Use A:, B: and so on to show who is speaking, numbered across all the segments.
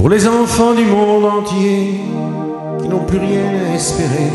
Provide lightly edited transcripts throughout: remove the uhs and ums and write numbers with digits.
A: Pour les enfants du monde entier qui n'ont plus rien à espérer,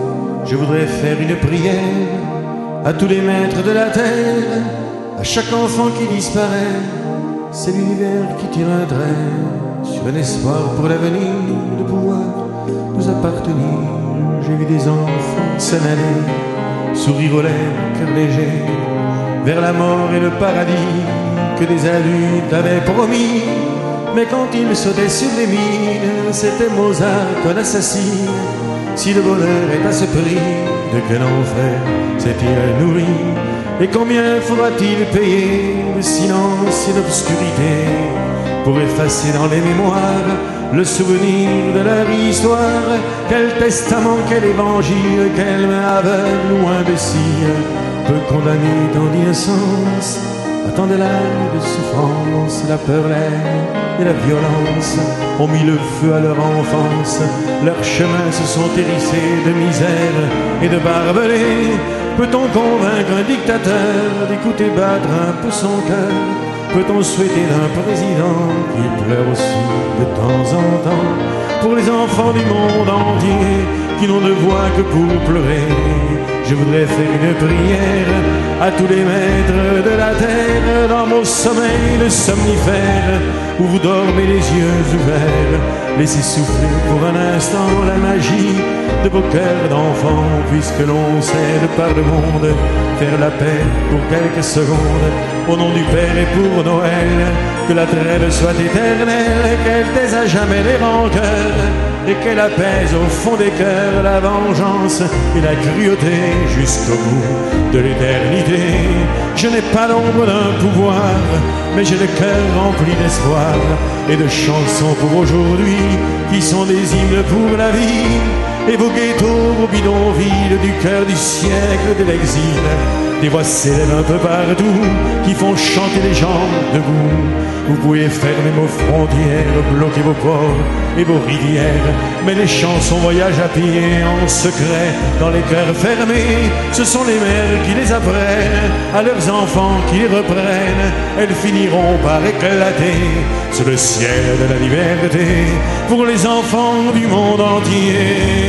A: je voudrais faire une prière à tous les maîtres de la terre, à chaque enfant qui disparaît. C'est l'univers qui tire un trait sur un espoir pour l'avenir, de pouvoir nous appartenir. J'ai vu des enfants s'en aller, sourire aux lèvres, cœur léger, vers la mort et le paradis que des adultes avaient promis. Mais quand ils sautaient sur les mines, c'était Mozart qu'on assassine. Si le bonheur est à ce prix, de quel enfer s'est-il nourri? Et combien faudra-t-il payer le silence et l'obscurité pour effacer dans les mémoires le souvenir de leur histoire? Quel testament, quel évangile, quelle main aveugle ou imbécile peut condamner tant d'innocence à tant de larmes de souffrance? La peur, l'air et la violence ont mis le feu à leur enfance. Leurs chemins se sont hérissés de misère et de barbelés. Peut-on convaincre un dictateur d'écouter battre un peu son cœur? Peut-on souhaiter d'un président qui pleure aussi de temps en temps pour les enfants du monde entier qui n'ont de voix que pour pleurer? Je voudrais faire une prière à tous les maîtres de la terre, dans mon sommeil de somnifère, où vous dormez les yeux ouverts. Laissez souffler pour un instant la magie de vos cœurs d'enfants, puisque l'on cède par le monde faire la paix pour quelques secondes. Au nom du Père et pour Noël, que la trêve soit éternelle, qu'elle taise à jamais les rancœurs et qu'elle apaise au fond des cœurs la vengeance et la cruauté jusqu'au bout de l'éternité. Je n'ai pas l'ombre d'un pouvoir, mais j'ai le cœur rempli d'espoir et de chansons pour aujourd'hui qui sont des hymnes pour la vie. Et vos ghettos, vos bidonvilles du cœur du siècle de l'exil, des voix s'élèvent un peu partout qui font chanter les gens debout. Vous pouvez fermer vos frontières, bloquer vos ports et vos rivières, mais les chansons voyagent à pied en secret dans les cœurs fermés. Ce sont les mères qui les apprennent à leurs enfants qui les reprennent. Elles finiront par éclater sur le ciel de la liberté pour les enfants du monde entier.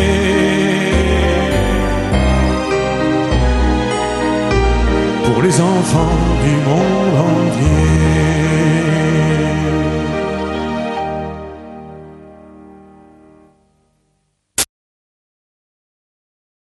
A: Pour les enfants du monde entier.